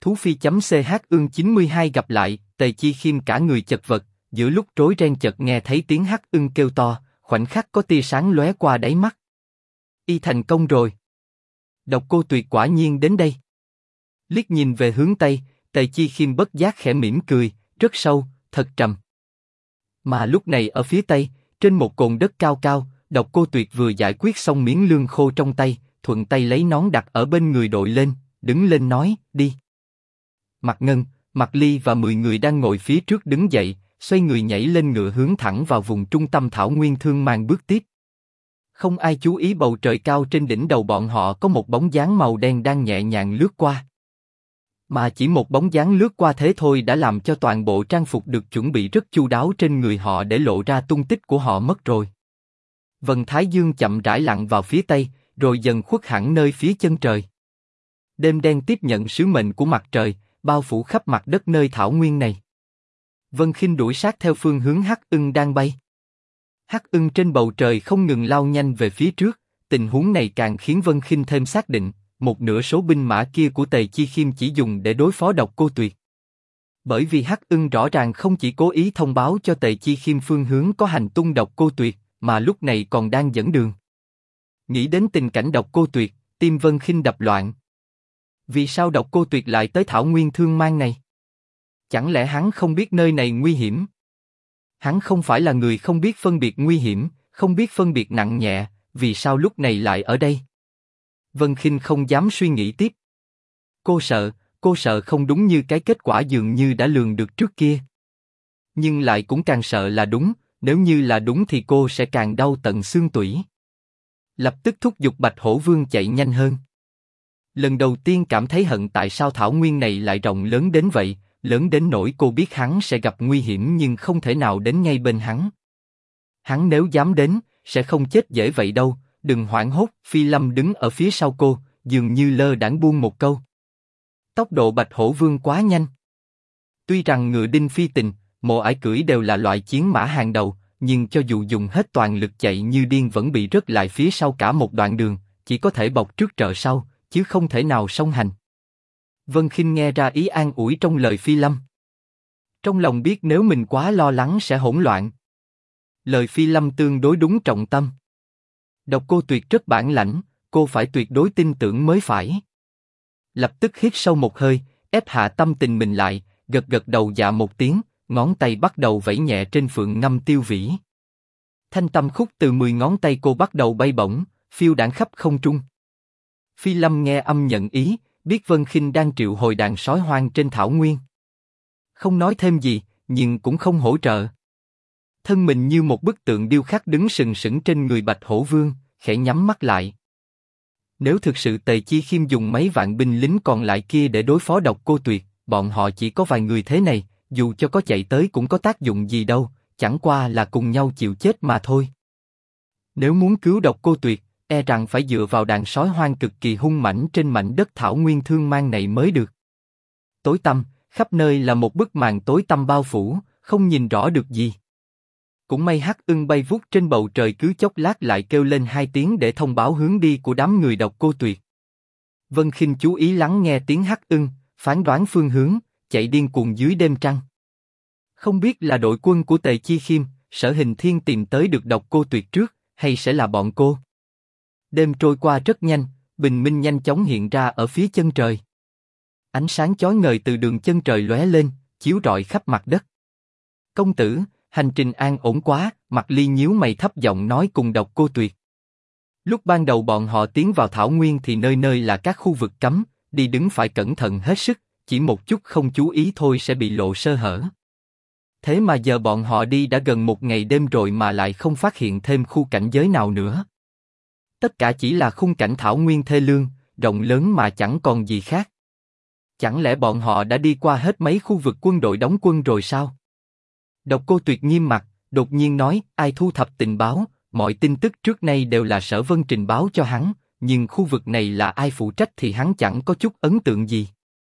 Thú Phi.ch ương 92 gặp lại, Tề Chi Khiêm cả người chật vật, giữa lúc rối ren chợt nghe thấy tiếng Hắc Ưng kêu to, khoảnh khắc có tia sáng lóe qua đáy mắt. Y thành công rồi. Độc Cô Tuyệt quả nhiên đến đây. Liếc nhìn về hướng Tây, Tề Chi Khiêm bất giác khẽ mỉm cười, rất sâu, thật trầm. Mà lúc này ở phía Tây, trên một cồn đất cao cao, Độc Cô Tuyệt vừa giải quyết xong miếng lương khô trong tay, thuận tay lấy nón đặt ở bên người đội lên, đứng lên nói, đi. Mạc Ngân, Mạc Ly và 10 người đang ngồi phía trước đứng dậy, xoay người nhảy lên ngựa hướng thẳng vào vùng trung tâm thảo nguyên thương mang bước tiếp. Không ai chú ý bầu trời cao trên đỉnh đầu bọn họ có một bóng dáng màu đen đang nhẹ nhàng lướt qua. Mà chỉ một bóng dáng lướt qua thế thôi đã làm cho toàn bộ trang phục được chuẩn bị rất chu đáo trên người họ để lộ ra tung tích của họ mất rồi. Vầng thái dương chậm rãi lặn vào phía tây, rồi dần khuất hẳn nơi phía chân trời. Đêm đen tiếp nhận sứ mệnh của mặt trời, bao phủ khắp mặt đất nơi thảo nguyên này. Vân Khinh đuổi sát theo phương hướng Hắc Ưng đang bay. Hắc Ưng trên bầu trời không ngừng lao nhanh về phía trước, tình huống này càng khiến Vân Khinh thêm xác định, một nửa số binh mã kia của Tề Chi Khiêm chỉ dùng để đối phó Độc Cô Tuyệt. Bởi vì Hắc Ưng rõ ràng không chỉ cố ý thông báo cho Tề Chi Khiêm phương hướng có hành tung Độc Cô Tuyệt, mà lúc này còn đang dẫn đường. Nghĩ đến tình cảnh Độc Cô Tuyệt, tim Vân Khinh đập loạn. Vì sao Độc Cô Tuyệt lại tới thảo nguyên thương mang này? Chẳng lẽ hắn không biết nơi này nguy hiểm? Hắn không phải là người không biết phân biệt nguy hiểm, không biết phân biệt nặng nhẹ, vì sao lúc này lại ở đây? Vân Khinh không dám suy nghĩ tiếp. Cô sợ không đúng như cái kết quả dường như đã lường được trước kia. Nhưng lại cũng càng sợ là đúng, nếu như là đúng thì cô sẽ càng đau tận xương tủy. Lập tức thúc giục Bạch Hổ Vương chạy nhanh hơn. Lần đầu tiên cảm thấy hận tại sao thảo nguyên này lại rộng lớn đến vậy, lớn đến nỗi cô biết hắn sẽ gặp nguy hiểm nhưng không thể nào đến ngay bên hắn. Hắn nếu dám đến, sẽ không chết dễ vậy đâu, đừng hoảng hốt. Phi Lâm đứng ở phía sau cô, dường như lơ đãng buông một câu. Tốc độ Bạch Hổ Vương quá nhanh. Tuy rằng ngựa đinh phi tình, Mộ Ải cưỡi đều là loại chiến mã hàng đầu, nhưng cho dù dùng hết toàn lực chạy như điên vẫn bị rớt lại phía sau cả một đoạn đường, chỉ có thể bọc trước trợ sau, chứ không thể nào song hành. Vân Khinh nghe ra ý an ủi trong lời Phi Lâm. Trong lòng biết nếu mình quá lo lắng sẽ hỗn loạn. Lời Phi Lâm tương đối đúng trọng tâm. Độc Cô Tuyệt rất bản lãnh, cô phải tuyệt đối tin tưởng mới phải. Lập tức hít sâu một hơi, ép hạ tâm tình mình lại, gật gật đầu dạ một tiếng, ngón tay bắt đầu vẫy nhẹ trên phượng ngâm tiêu vĩ. Thanh tâm khúc từ 10 ngón tay cô bắt đầu bay bổng, phiêu đãng khắp không trung. Phi Lâm nghe âm nhận ý, biết Vân Khinh đang triệu hồi đàn sói hoang trên thảo nguyên. Không nói thêm gì, nhưng cũng không hỗ trợ. Thân mình như một bức tượng điêu khắc đứng sừng sững trên người Bạch Hổ Vương, khẽ nhắm mắt lại. Nếu thực sự Tề Chi Khiêm dùng mấy vạn binh lính còn lại kia để đối phó Độc Cô Tuyệt, bọn họ chỉ có vài người thế này, dù cho có chạy tới cũng có tác dụng gì đâu, chẳng qua là cùng nhau chịu chết mà thôi. Nếu muốn cứu Độc Cô Tuyệt, e rằng phải dựa vào đàn sói hoang cực kỳ hung mãnh trên mảnh đất thảo nguyên thương mang này mới được. Tối tăm, khắp nơi là một bức màn tối tăm bao phủ, không nhìn rõ được gì. Cũng may Hắc Ưng bay vút trên bầu trời cứ chốc lát lại kêu lên 2 tiếng để thông báo hướng đi của đám người Độc Cô Tuyệt. Vân Khinh chú ý lắng nghe tiếng Hắc Ưng, phán đoán phương hướng, chạy điên cuồng dưới đêm trăng. Không biết là đội quân của Tề Chi Khiêm, Sở Hình Thiên tìm tới được Độc Cô Tuyệt trước, hay sẽ là bọn cô. Đêm trôi qua rất nhanh, bình minh nhanh chóng hiện ra ở phía chân trời. Ánh sáng chói ngời từ đường chân trời lóe lên, chiếu rọi khắp mặt đất. Công tử, hành trình an ổn quá, Mạc Ly nhíu mày thấp giọng nói cùng Độc Cô Tuyệt. Lúc ban đầu bọn họ tiến vào thảo nguyên thì nơi nơi là các khu vực cấm, đi đứng phải cẩn thận hết sức, chỉ một chút không chú ý thôi sẽ bị lộ sơ hở. Thế mà giờ bọn họ đi đã gần một ngày đêm rồi mà lại không phát hiện thêm khu cảnh giới nào nữa. Tất cả chỉ là khung cảnh thảo nguyên thê lương, rộng lớn mà chẳng còn gì khác. Chẳng lẽ bọn họ đã đi qua hết mấy khu vực quân đội đóng quân rồi sao? Độc Cô Tuyệt nghiêm mặt, đột nhiên nói, ai thu thập tình báo, mọi tin tức trước nay đều là Sở Vân trình báo cho hắn, nhưng khu vực này là ai phụ trách thì hắn chẳng có chút ấn tượng gì.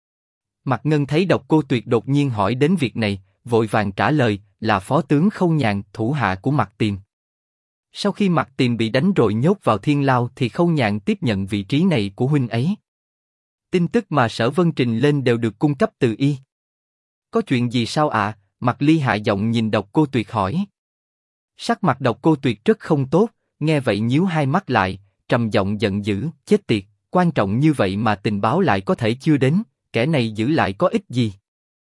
Mạc Ngân thấy Độc Cô Tuyệt đột nhiên hỏi đến việc này, vội vàng trả lời, là Phó tướng Khâu Nhàn, thủ hạ của Mạc Tiềm. Sau khi Mạc Tiềm bị đánh rồi nhốt vào thiên lao thì Khâu Nhàn tiếp nhận vị trí này của huynh ấy. Tin tức mà Sở Vân trình lên đều được cung cấp từ y. Có chuyện gì sao ạ? Mạc Ly hạ giọng nhìn Độc Cô Tuyệt hỏi. Sắc mặt Độc Cô Tuyệt rất không tốt, nghe vậy nhíu hai mắt lại, trầm giọng giận dữ, chết tiệt, quan trọng như vậy mà tình báo lại có thể chưa đến, kẻ này giữ lại có ích gì?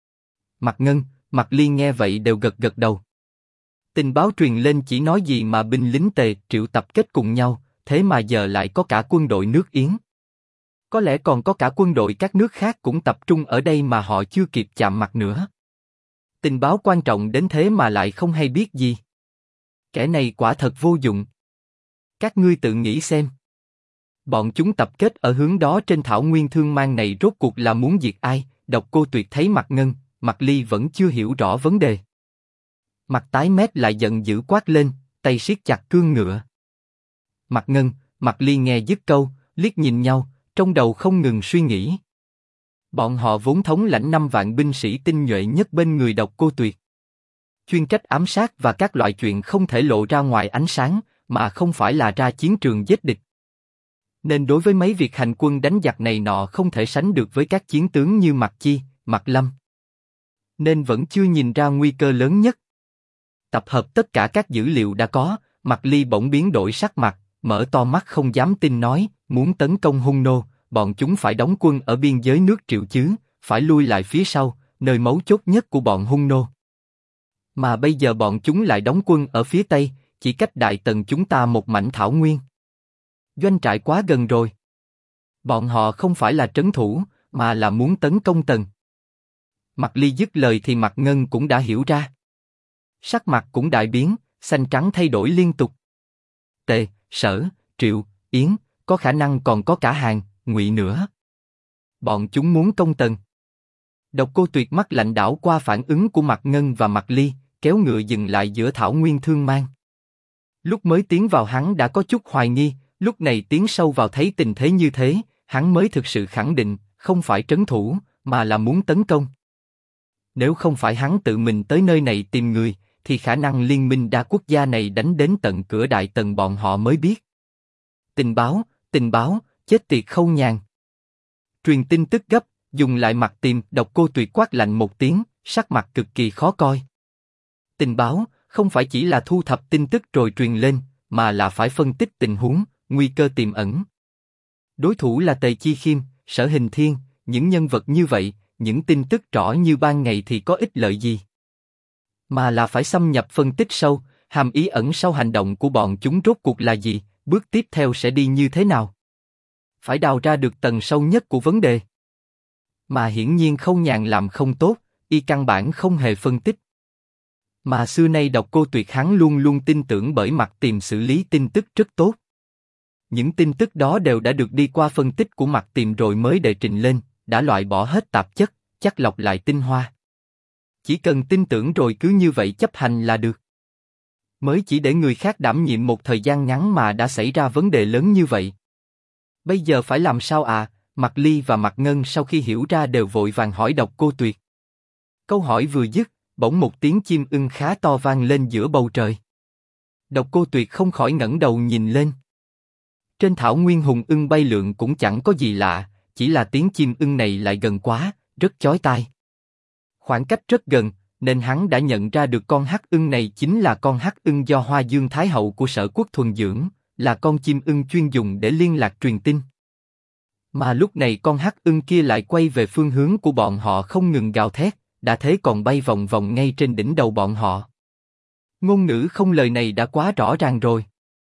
Mạc Ngân, Mạc Ly nghe vậy đều gật gật đầu. Tình báo truyền lên chỉ nói gì mà binh lính Tề Triệu tập kết cùng nhau, thế mà giờ lại có cả quân đội nước Yến. Có lẽ còn có cả quân đội các nước khác cũng tập trung ở đây mà họ chưa kịp chạm mặt nữa. Tình báo quan trọng đến thế mà lại không hay biết gì. Kẻ này quả thật vô dụng. Các ngươi tự nghĩ xem. Bọn chúng tập kết ở hướng đó trên thảo nguyên thương mang này rốt cuộc là muốn diệt ai? Độc Cô Tuyệt thấy Mạc Ngân, Mạc Ly vẫn chưa hiểu rõ vấn đề. Mặt tái mét lại giận dữ quát lên, tay siết chặt cương ngựa. Mạc Ngân, Mạc Ly nghe dứt câu, liếc nhìn nhau, trong đầu không ngừng suy nghĩ. Bọn họ vốn thống lãnh 5 vạn binh sĩ tinh nhuệ nhất bên người Độc Cô Tuyệt, chuyên trách ám sát và các loại chuyện không thể lộ ra ngoài ánh sáng, mà không phải là ra chiến trường giết địch. Nên đối với mấy việc hành quân đánh giặc này nọ không thể sánh được với các chiến tướng như Mạc Chi, Mạc Lâm. Nên vẫn chưa nhìn ra nguy cơ lớn nhất. Tập hợp tất cả các dữ liệu đã có, Mạc Ly bỗng biến đổi sắc mặt, mở to mắt không dám tin nói, muốn tấn công Hung Nô, bọn chúng phải đóng quân ở biên giới nước Triệu chứ, phải lui lại phía sau, nơi mấu chốt nhất của bọn Hung Nô. Mà bây giờ bọn chúng lại đóng quân ở phía Tây, chỉ cách Đại Tần chúng ta một mảnh thảo nguyên. Doanh trại quá gần rồi. Bọn họ không phải là trấn thủ, mà là muốn tấn công Tần. Mạc Ly dứt lời thì Mạc Ngân cũng đã hiểu ra. Sắc mặt cũng đại biến, xanh trắng thay đổi liên tục. Tề, Sở, Triệu, Yến, có khả năng còn có cả Hàn, Ngụy nữa. Bọn chúng muốn công Tần. Độc Cô Tuyệt mắt lạnh đảo qua phản ứng của Mạc Ngân và Mạc Ly, kéo ngựa dừng lại giữa thảo nguyên thương mang. Lúc mới tiến vào hắn đã có chút hoài nghi, lúc này tiến sâu vào thấy tình thế như thế, hắn mới thực sự khẳng định, không phải trấn thủ, mà là muốn tấn công. Nếu không phải hắn tự mình tới nơi này tìm người, thì khả năng liên minh đa quốc gia này đánh đến tận cửa Đại Tần bọn họ mới biết. Tình báo, chết tiệt Khâu Nhàn. Truyền tin tức gấp, dùng lại mặt tìm, Độc Cô Tuyệt quát lạnh một tiếng, sắc mặt cực kỳ khó coi. Tình báo, không phải chỉ là thu thập tin tức rồi truyền lên, mà là phải phân tích tình huống, nguy cơ tiềm ẩn. Đối thủ là Tề Chi Khiêm, Sở Hình Thiên, những nhân vật như vậy, những tin tức rõ như ban ngày thì có ích lợi gì? Mà là phải xâm nhập phân tích sâu, hàm ý ẩn sau hành động của bọn chúng rốt cuộc là gì, bước tiếp theo sẽ đi như thế nào? Phải đào ra được tầng sâu nhất của vấn đề. Mà hiển nhiên Khâu Nhàn làm không tốt, y căn bản không hề phân tích. Mà xưa nay Độc Cô Tuyệt hắn luôn luôn tin tưởng bởi mặt tìm xử lý tin tức rất tốt. Những tin tức đó đều đã được đi qua phân tích của mặt tìm rồi mới đề trình lên, đã loại bỏ hết tạp chất, chắc lọc lại tinh hoa. Chỉ cần tin tưởng rồi cứ như vậy chấp hành là được. Mới chỉ để người khác đảm nhiệm một thời gian ngắn mà đã xảy ra vấn đề lớn như vậy. Bây giờ phải làm sao à? Mạc Ly và Mạc Ngân sau khi hiểu ra đều vội vàng hỏi Độc Cô Tuyệt. Câu hỏi vừa dứt, bỗng một tiếng chim ưng khá to vang lên giữa bầu trời. Độc Cô Tuyệt không khỏi ngẩng đầu nhìn lên. Trên thảo nguyên hùng ưng bay lượn cũng chẳng có gì lạ, chỉ là tiếng chim ưng này lại gần quá, rất chói tai. Khoảng cách rất gần, nên hắn đã nhận ra được con hắc ưng này chính là con hắc ưng do Hoa Dương Thái Hậu của Sở Quốc thuần dưỡng, là con chim ưng chuyên dùng để liên lạc truyền tin. Mà lúc này con hắc ưng kia lại quay về phương hướng của bọn họ không ngừng gào thét, đã thế còn bay vòng vòng ngay trên đỉnh đầu bọn họ. Ngôn ngữ không lời này đã quá rõ ràng rồi.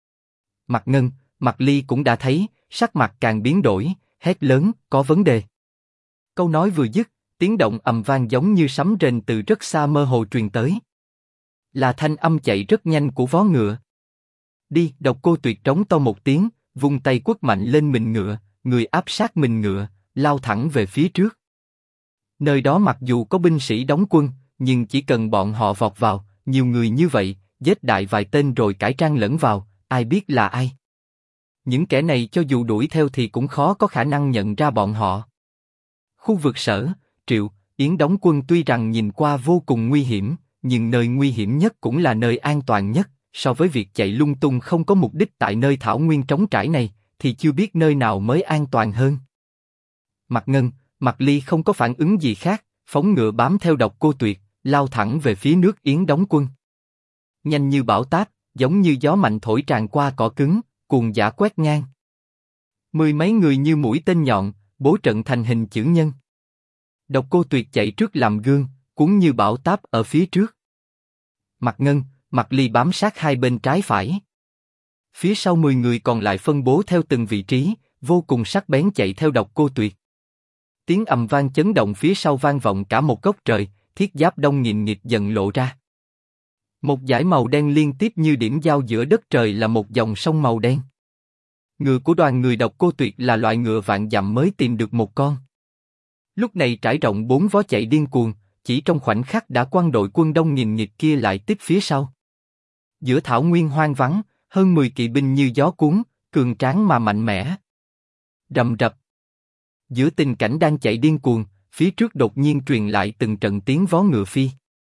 Mạc Ngân, Mạc Ly cũng đã thấy, sắc mặt càng biến đổi, hét lớn, có vấn đề. Câu nói vừa dứt, tiếng động ầm vang giống như sấm rền từ rất xa mơ hồ truyền tới. Là thanh âm chạy rất nhanh của vó ngựa. Đi, Độc Cô Tuyệt trống to một tiếng, vung tay quất mạnh lên mình ngựa, người áp sát mình ngựa, lao thẳng về phía trước. Nơi đó mặc dù có binh sĩ đóng quân, nhưng chỉ cần bọn họ vọt vào, nhiều người như vậy, giết đại vài tên rồi cải trang lẫn vào, ai biết là ai. Những kẻ này cho dù đuổi theo thì cũng khó có khả năng nhận ra bọn họ. Khu vực Sở, Triệu, Yến đóng quân tuy rằng nhìn qua vô cùng nguy hiểm, nhưng nơi nguy hiểm nhất cũng là nơi an toàn nhất. So với việc chạy lung tung không có mục đích tại nơi thảo nguyên trống trải này, thì chưa biết nơi nào mới an toàn hơn. Mặt Ngân, Mặt Ly không có phản ứng gì khác, phóng ngựa bám theo Độc Cô Tuyệt, lao thẳng về phía nước Yến đóng quân. Nhanh như bão táp, giống như gió mạnh thổi tràn qua cỏ cứng, cuồng dã quét ngang. Mười mấy người như mũi tên nhọn, bố trận thành hình chữ nhân. Độc Cô Tuyệt chạy trước làm gương, cuốn như bão táp ở phía trước. Mặt Ngân, Mặt Ly bám sát hai bên trái phải. Phía sau 10 người còn lại phân bố theo từng vị trí, vô cùng sắc bén chạy theo Độc Cô Tuyệt. Tiếng ầm vang chấn động phía sau vang vọng cả một góc trời, thiết giáp đông nghìn nghịt dần lộ ra. Một dải màu đen liên tiếp như điểm giao giữa đất trời là một dòng sông màu đen. Ngựa của đoàn người Độc Cô Tuyệt là loại ngựa vạn dặm mới tìm được một con. Lúc này trải rộng 4 vó chạy điên cuồng, chỉ trong khoảnh khắc đã quăng đội quân đông nghìn nghịt kia lại tiếp phía sau. Giữa thảo nguyên hoang vắng, hơn 10 kỵ binh như gió cuốn, cường tráng mà mạnh mẽ. Rầm rập. Giữa tình cảnh đang chạy điên cuồng, phía trước đột nhiên truyền lại từng trận tiếng vó ngựa phi.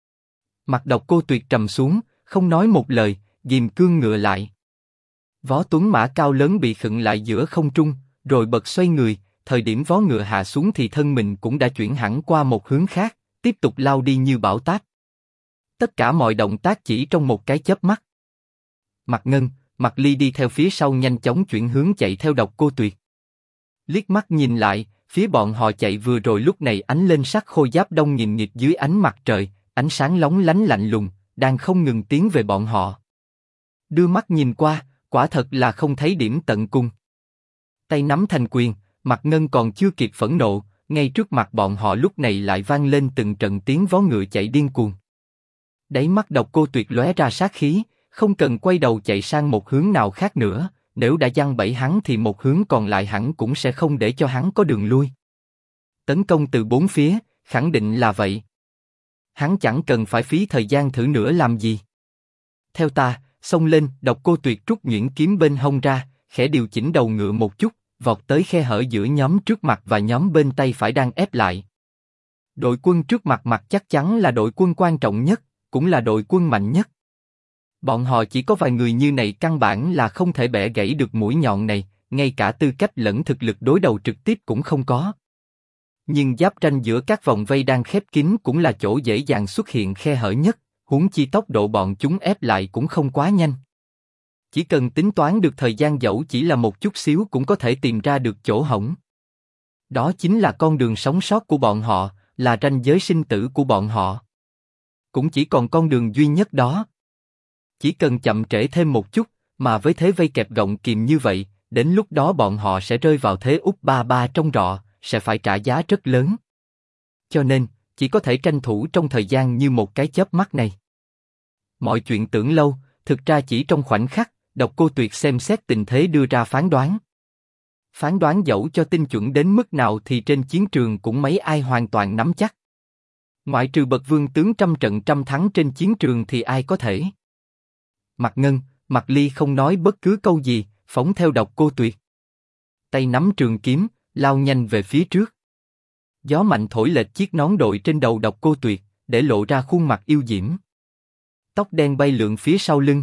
Mặt Độc Cô Tuyệt trầm xuống, không nói một lời, ghìm cương ngựa lại. Vó tuấn mã cao lớn bị khựng lại giữa không trung, rồi bật xoay người. Thời điểm vó ngựa hạ xuống thì thân mình cũng đã chuyển hẳn qua một hướng khác, tiếp tục lao đi như bão táp. Tất cả mọi động tác chỉ trong một cái chớp mắt. Mặt Ngân, Mặt Ly đi theo phía sau nhanh chóng chuyển hướng chạy theo Độc Cô Tuyệt. Liếc mắt nhìn lại, phía bọn họ chạy vừa rồi lúc này ánh lên sắc khôi giáp đông nghìn nghịt dưới ánh mặt trời, ánh sáng lóng lánh lạnh lùng, đang không ngừng tiến về bọn họ. Đưa mắt nhìn qua, quả thật là không thấy điểm tận cùng. Tay nắm thành quyền, Mặt Ngân còn chưa kịp phẫn nộ, ngay trước mặt bọn họ lúc này lại vang lên từng trận tiếng vó ngựa chạy điên cuồng. Đáy mắt Độc Cô Tuyệt lóe ra sát khí, không cần quay đầu chạy sang một hướng nào khác nữa, nếu đã giăng bẫy hắn thì một hướng còn lại hẳn cũng sẽ không để cho hắn có đường lui. Tấn công từ bốn phía, khẳng định là vậy. Hắn chẳng cần phải phí thời gian thử nữa làm gì. Theo ta, xông lên, Độc Cô Tuyệt rút nhuyễn kiếm bên hông ra, khẽ điều chỉnh đầu ngựa một chút, vọt tới khe hở giữa nhóm trước mặt và nhóm bên tay phải đang ép lại. Đội quân trước mặt chắc chắn là đội quân quan trọng nhất, cũng là đội quân mạnh nhất. Bọn họ chỉ có vài người như này căn bản là không thể bẻ gãy được mũi nhọn này, ngay cả tư cách lẫn thực lực đối đầu trực tiếp cũng không có. Nhưng giáp tranh giữa các vòng vây đang khép kín cũng là chỗ dễ dàng xuất hiện khe hở nhất, huống chi tốc độ bọn chúng ép lại cũng không quá nhanh. Chỉ cần tính toán được thời gian dẫu chỉ là một chút xíu cũng có thể tìm ra được chỗ hổng. Đó chính là con đường sống sót của bọn họ, là ranh giới sinh tử của bọn họ. Cũng chỉ còn con đường duy nhất đó. Chỉ cần chậm trễ thêm một chút, mà với thế vây kẹp gọng kìm như vậy, đến lúc đó bọn họ sẽ rơi vào thế úp ba ba trong rọ, sẽ phải trả giá rất lớn. Cho nên, chỉ có thể tranh thủ trong thời gian như một cái chớp mắt này. Mọi chuyện tưởng lâu, thực ra chỉ trong khoảnh khắc, Độc Cô Tuyệt xem xét tình thế đưa ra phán đoán. Phán đoán dẫu cho tinh chuẩn đến mức nào thì trên chiến trường cũng mấy ai hoàn toàn nắm chắc. Ngoại trừ bậc vương tướng trăm trận trăm thắng trên chiến trường thì ai có thể. Mặt Ngân, Mặt Ly không nói bất cứ câu gì, phóng theo Độc Cô Tuyệt. Tay nắm trường kiếm, lao nhanh về phía trước. Gió mạnh thổi lệch chiếc nón đội trên đầu Độc Cô Tuyệt, để lộ ra khuôn mặt yêu diễm. Tóc đen bay lượn phía sau lưng.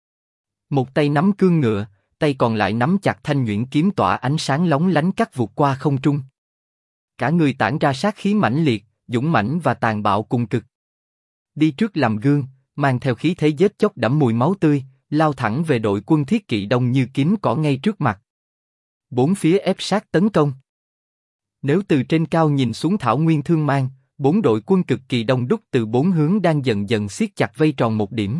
Một tay nắm cương ngựa, tay còn lại nắm chặt thanh nhuyễn kiếm tỏa ánh sáng lóng lánh cắt vụt qua không trung. Cả người tản ra sát khí mãnh liệt, dũng mãnh và tàn bạo cùng cực. Đi trước làm gương, mang theo khí thế giết chóc đẫm mùi máu tươi, lao thẳng về đội quân thiết kỵ đông như kiếm cỏ ngay trước mặt. Bốn phía ép sát tấn công. Nếu từ trên cao nhìn xuống thảo nguyên thương mang, bốn đội quân cực kỳ đông đúc từ bốn hướng đang dần dần siết chặt vây tròn một điểm.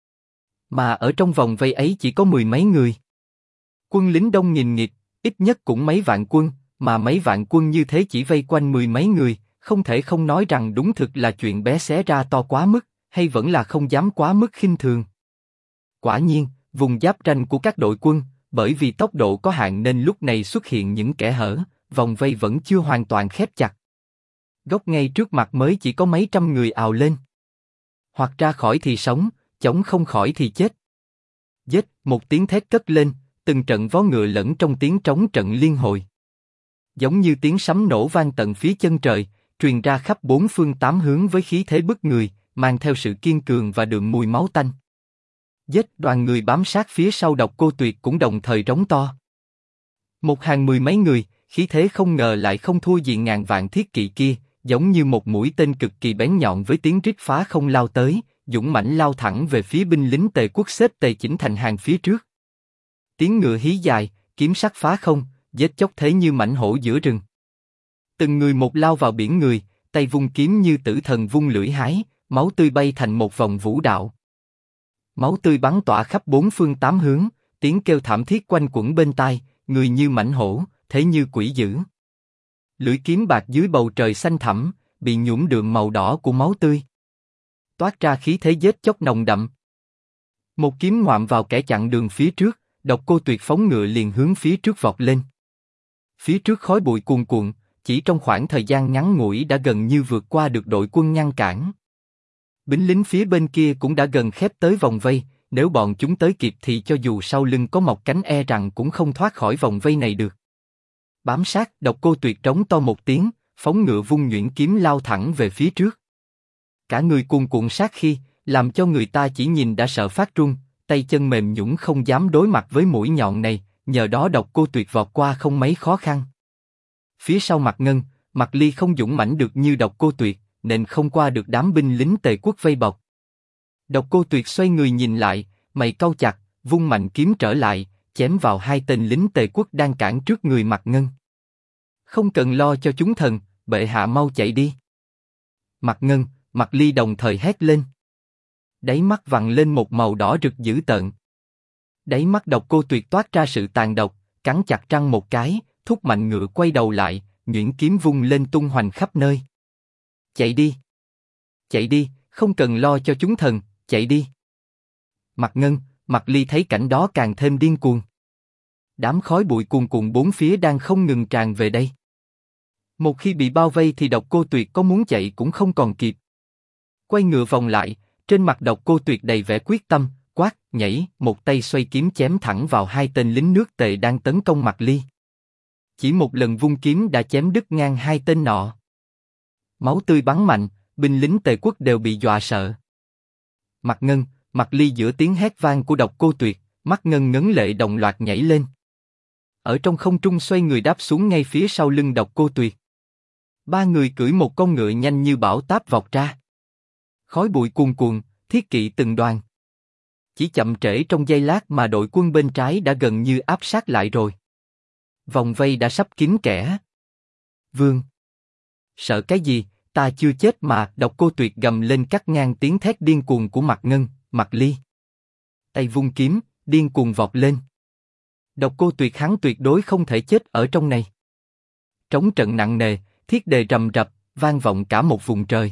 Mà ở trong vòng vây ấy chỉ có mười mấy người. Quân lính đông nghìn nghịt, ít nhất cũng mấy vạn quân, mà mấy vạn quân như thế chỉ vây quanh mười mấy người, không thể không nói rằng đúng thực là chuyện bé xé ra to quá mức, hay vẫn là không dám quá mức khinh thường. Quả nhiên, vùng giáp tranh của các đội quân, bởi vì tốc độ có hạn nên lúc này xuất hiện những kẽ hở, vòng vây vẫn chưa hoàn toàn khép chặt. Góc ngay trước mặt mới chỉ có mấy trăm người ào lên. Hoặc ra khỏi thì sống, chống không khỏi thì chết. Giết, một tiếng thét cất lên, từng trận vó ngựa lẫn trong tiếng trống trận liên hồi. Giống như tiếng sấm nổ vang tận phía chân trời, truyền ra khắp bốn phương tám hướng với khí thế bức người, mang theo sự kiên cường và đượm mùi máu tanh. Giết, đoàn người bám sát phía sau Độc Cô Tuyệt cũng đồng thời rống to. Một hàng mười mấy người, khí thế không ngờ lại không thua gì ngàn vạn thiết kỵ kia, giống như một mũi tên cực kỳ bén nhọn với tiếng rít phá không lao tới, dũng mãnh lao thẳng về phía binh lính Tề quốc xếp tề chỉnh thành hàng phía trước. Tiếng ngựa hí dài, kiếm sắc phá không, giết chóc thế như mãnh hổ giữa rừng. Từng người một lao vào biển người, tay vung kiếm như tử thần vung lưỡi hái, máu tươi bay thành một vòng vũ đạo. Máu tươi bắn tỏa khắp bốn phương tám hướng, tiếng kêu thảm thiết quanh quẩn bên tai, người như mãnh hổ, thế như quỷ dữ. Lưỡi kiếm bạc dưới bầu trời xanh thẳm, bị nhuộm đượm màu đỏ của máu tươi. Toát ra khí thế giết chóc nồng đậm. Một kiếm ngoạm vào kẻ chặn đường phía trước, Độc Cô Tuyệt phóng ngựa liền hướng phía trước vọt lên. Phía trước khói bụi cuồn cuộn, chỉ trong khoảng thời gian ngắn ngủi đã gần như vượt qua được đội quân ngăn cản. Binh lính phía bên kia cũng đã gần khép tới vòng vây, nếu bọn chúng tới kịp thì cho dù sau lưng có mọc cánh e rằng cũng không thoát khỏi vòng vây này được. Bám sát, Độc Cô Tuyệt trống to một tiếng, phóng ngựa vung nhuyễn kiếm lao thẳng về phía trước. Cả người cuồn cuộn sát khí, làm cho người ta chỉ nhìn đã sợ phát run, tay chân mềm nhũn không dám đối mặt với mũi nhọn này, nhờ đó Độc Cô Tuyệt vọt qua không mấy khó khăn. Phía sau Mạc Ngân, Mạc Ly không dũng mãnh được như Độc Cô Tuyệt, nên không qua được đám binh lính Tề quốc vây bọc. Độc Cô Tuyệt xoay người nhìn lại, mày cau chặt, vung mạnh kiếm trở lại, chém vào hai tên lính Tề quốc đang cản trước người Mạc Ngân. Không cần lo cho chúng thần, bệ hạ mau chạy đi. Mạc Ngân, Mạc Ly đồng thời hét lên. Đáy mắt vằn lên một màu đỏ rực dữ tợn. Đáy mắt Độc Cô Tuyệt toát ra sự tàn độc, cắn chặt răng một cái, thúc mạnh ngựa quay đầu lại, nhuyễn kiếm vung lên tung hoành khắp nơi. Chạy đi! Chạy đi, không cần lo cho chúng thần, chạy đi! Mạc Ngân, Mạc Ly thấy cảnh đó càng thêm điên cuồng. Đám khói bụi cuồn cuộn bốn phía đang không ngừng tràn về đây. Một khi bị bao vây thì Độc Cô Tuyệt có muốn chạy cũng không còn kịp. Quay ngựa vòng lại, trên mặt Độc Cô Tuyệt đầy vẻ quyết tâm, quát, nhảy, một tay xoay kiếm chém thẳng vào hai tên lính nước Tề đang tấn công Mạc Ly. Chỉ một lần vung kiếm đã chém đứt ngang hai tên nọ. Máu tươi bắn mạnh, binh lính Tề quốc đều bị dọa sợ. Mạc Ngân, Mạc Ly giữa tiếng hét vang của Độc Cô Tuyệt, mắt ngân ngấn lệ đồng loạt nhảy lên. Ở trong không trung xoay người đáp xuống ngay phía sau lưng Độc Cô Tuyệt. Ba người cưỡi một con ngựa nhanh như bão táp vọt ra. Khói bụi cuồn cuộn, thiết kỵ từng đoàn. Chỉ chậm trễ trong giây lát mà đội quân bên trái đã gần như áp sát lại rồi. Vòng vây đã sắp kín kẽ. Vương! Sợ cái gì, ta chưa chết mà, Độc Cô Tuyệt gầm lên cắt ngang tiếng thét điên cuồng của Mạc Ngân, Mạc Ly. Tay vung kiếm, điên cuồng vọt lên. Độc Cô Tuyệt hắn tuyệt đối không thể chết ở trong này. Trống trận nặng nề, thiết đề rầm rập, vang vọng cả một vùng trời.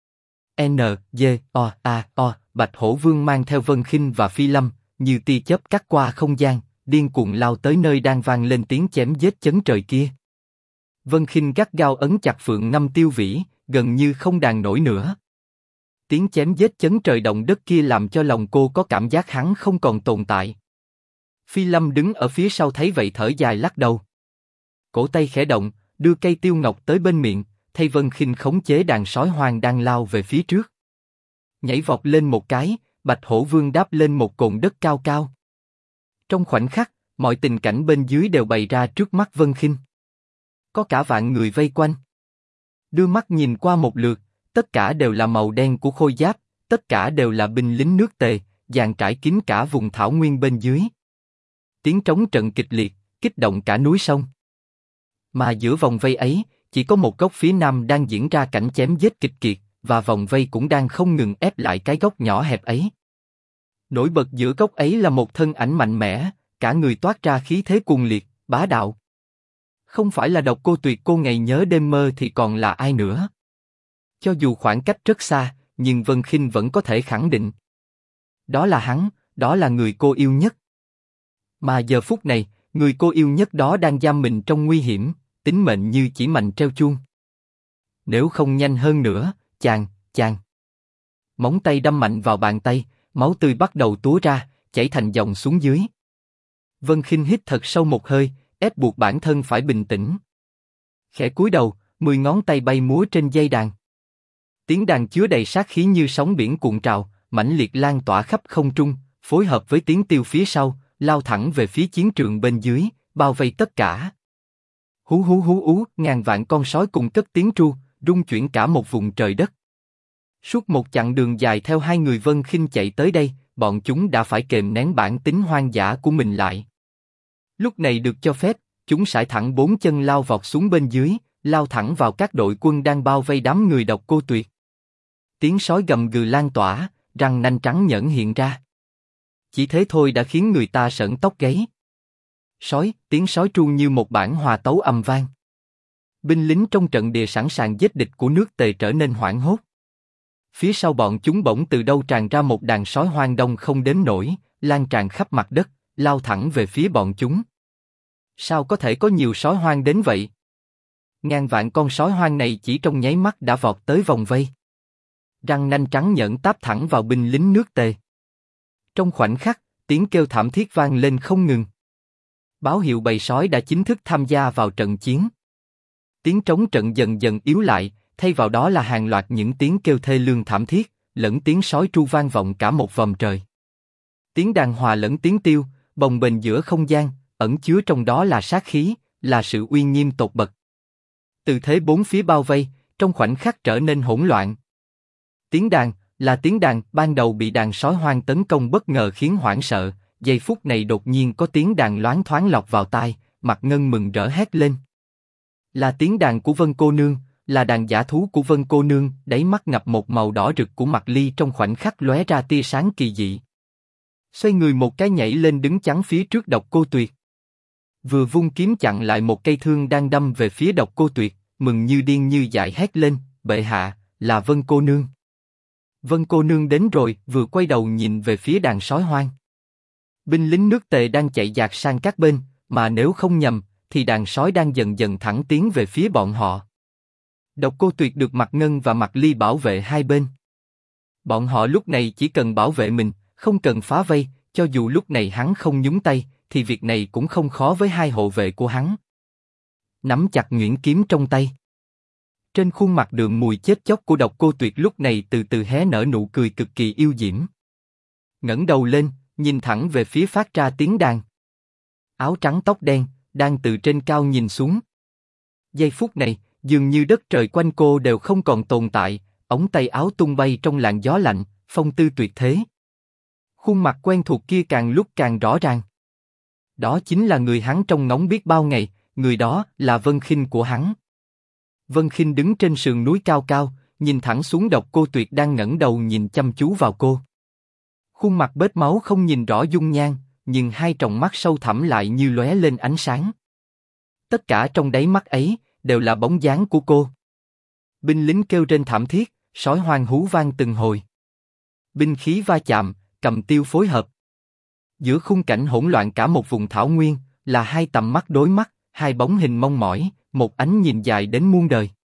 Bạch Hổ Vương mang theo Vân Khinh và Phi Lâm, như tia chớp cắt qua không gian, điên cuồng lao tới nơi đang vang lên tiếng chém giết chấn trời kia. Vân Khinh gắt gao ấn chặt Phượng Ngâm Tiêu Vĩ, gần như không đàn nổi nữa. Tiếng chém giết chấn trời động đất kia làm cho lòng cô có cảm giác hắn không còn tồn tại. Phi Lâm đứng ở phía sau thấy vậy thở dài lắc đầu. Cổ tay khẽ động, đưa cây tiêu ngọc tới bên miệng, thay Vân Khinh khống chế đàn sói hoang đang lao về phía trước. Nhảy vọt lên một cái, Bạch Hổ Vương đáp lên một cồn đất cao cao. Trong khoảnh khắc, mọi tình cảnh bên dưới đều bày ra trước mắt Vân Khinh. Có cả vạn người vây quanh. Đưa mắt nhìn qua một lượt, tất cả đều là màu đen của khôi giáp, tất cả đều là binh lính nước Tề, dàn trải kín cả vùng thảo nguyên bên dưới. Tiếng trống trận kịch liệt, kích động cả núi sông. Mà giữa vòng vây ấy, chỉ có một góc phía nam đang diễn ra cảnh chém giết kịch kiệt, và vòng vây cũng đang không ngừng ép lại cái góc nhỏ hẹp ấy. Nổi bật giữa góc ấy là một thân ảnh mạnh mẽ, cả người toát ra khí thế cuồng liệt, bá đạo. Không phải là Độc Cô Tuyệt cô ngày nhớ đêm mơ thì còn là ai nữa? Cho dù khoảng cách rất xa, nhưng Vân Khinh vẫn có thể khẳng định. Đó là hắn, đó là người cô yêu nhất. Mà giờ phút này, người cô yêu nhất đó đang giam mình trong nguy hiểm, tính mệnh như chỉ mành treo chuông. Nếu không nhanh hơn nữa, chàng. Móng tay đâm mạnh vào bàn tay, máu tươi bắt đầu túa ra, chảy thành dòng xuống dưới. Vân Khinh hít thật sâu một hơi, ép buộc bản thân phải bình tĩnh. Khẽ cúi đầu, 10 ngón tay bay múa trên dây đàn. Tiếng đàn chứa đầy sát khí như sóng biển cuộn trào, mãnh liệt lan tỏa khắp không trung, phối hợp với tiếng tiêu phía sau, lao thẳng về phía chiến trường bên dưới, bao vây tất cả. Hú hú hú ú, ngàn vạn con sói cùng cất tiếng tru, rung chuyển cả một vùng trời đất. Suốt một chặng đường dài theo hai người Vân Khinh chạy tới đây, bọn chúng đã phải kềm nén bản tính hoang dã của mình lại. Lúc này được cho phép, chúng sải thẳng bốn chân lao vọt xuống bên dưới, lao thẳng vào các đội quân đang bao vây đám người Độc Cô Tuyệt. Tiếng sói gầm gừ lan tỏa, răng nanh trắng nhẫn hiện ra. Chỉ thế thôi đã khiến người ta sởn tóc gáy. Sói, tiếng sói tru như một bản hòa tấu ầm vang. Binh lính trong trận địa sẵn sàng giết địch của nước Tề trở nên hoảng hốt. Phía sau bọn chúng bỗng từ đâu tràn ra một đàn sói hoang đông không đếm nổi, lan tràn khắp mặt đất, lao thẳng về phía bọn chúng. Sao có thể có nhiều sói hoang đến vậy? Ngàn vạn con sói hoang này chỉ trong nháy mắt đã vọt tới vòng vây. Răng nanh trắng nhẫn táp thẳng vào binh lính nước Tề. Trong khoảnh khắc, tiếng kêu thảm thiết vang lên không ngừng. Báo hiệu bầy sói đã chính thức tham gia vào trận chiến. Tiếng trống trận dần dần yếu lại, thay vào đó là hàng loạt những tiếng kêu thê lương thảm thiết, lẫn tiếng sói tru vang vọng cả một vòng trời. Tiếng đàn hòa lẫn tiếng tiêu, bồng bềnh giữa không gian, ẩn chứa trong đó là sát khí, là sự uy nghiêm tột bậc. Từ thế bốn phía bao vây, trong khoảnh khắc trở nên hỗn loạn. Tiếng đàn, là tiếng đàn, ban đầu bị đàn sói hoang tấn công bất ngờ khiến hoảng sợ, giây phút này đột nhiên có tiếng đàn loáng thoáng lọt vào tai, Mạc Ngân mừng rỡ hét lên. Là tiếng đàn của Vân cô nương, là đàn giả thú của Vân cô nương, đáy mắt ngập một màu đỏ rực của Mạc Ly trong khoảnh khắc lóe ra tia sáng kỳ dị. Xoay người một cái nhảy lên đứng chắn phía trước Độc Cô Tuyệt. Vừa vung kiếm chặn lại một cây thương đang đâm về phía Độc Cô Tuyệt, mừng như điên như dại hét lên, bệ hạ, là Vân cô nương. Vân cô nương đến rồi, vừa quay đầu nhìn về phía đàn sói hoang. Binh lính nước Tề đang chạy dạt sang các bên, mà nếu không nhầm, thì đàn sói đang dần dần thẳng tiến về phía bọn họ. Độc Cô Tuyệt được Mạc Ngân và Mạc Ly bảo vệ hai bên. Bọn họ lúc này chỉ cần bảo vệ mình, không cần phá vây, cho dù lúc này hắn không nhúng tay, thì việc này cũng không khó với hai hộ vệ của hắn. Nắm chặt nhuyễn kiếm trong tay. Trên khuôn mặt đượm mùi chết chóc của Độc Cô Tuyệt lúc này từ từ hé nở nụ cười cực kỳ yêu diễm. Ngẩng đầu lên, nhìn thẳng về phía phát ra tiếng đàn. Áo trắng tóc đen, đang từ trên cao nhìn xuống. Giây phút này, dường như đất trời quanh cô đều không còn tồn tại, ống tay áo tung bay trong làn gió lạnh, phong tư tuyệt thế. Khuôn mặt quen thuộc kia càng lúc càng rõ ràng. Đó chính là người hắn trông ngóng biết bao ngày, người đó là Vân Khinh của hắn. Vân Khinh đứng trên sườn núi cao cao, nhìn thẳng xuống Độc Cô Tuyệt đang ngẩng đầu nhìn chăm chú vào cô. Khuôn mặt bết máu không nhìn rõ dung nhan, nhưng hai tròng mắt sâu thẳm lại như lóe lên ánh sáng. Tất cả trong đáy mắt ấy đều là bóng dáng của cô. Binh lính kêu rên thảm thiết, sói hoang hú vang từng hồi. Binh khí va chạm, cầm tiêu phối hợp. Giữa khung cảnh hỗn loạn cả một vùng thảo nguyên, là hai tầm mắt đối mắt, hai bóng hình mong mỏi, một ánh nhìn dài đến muôn đời.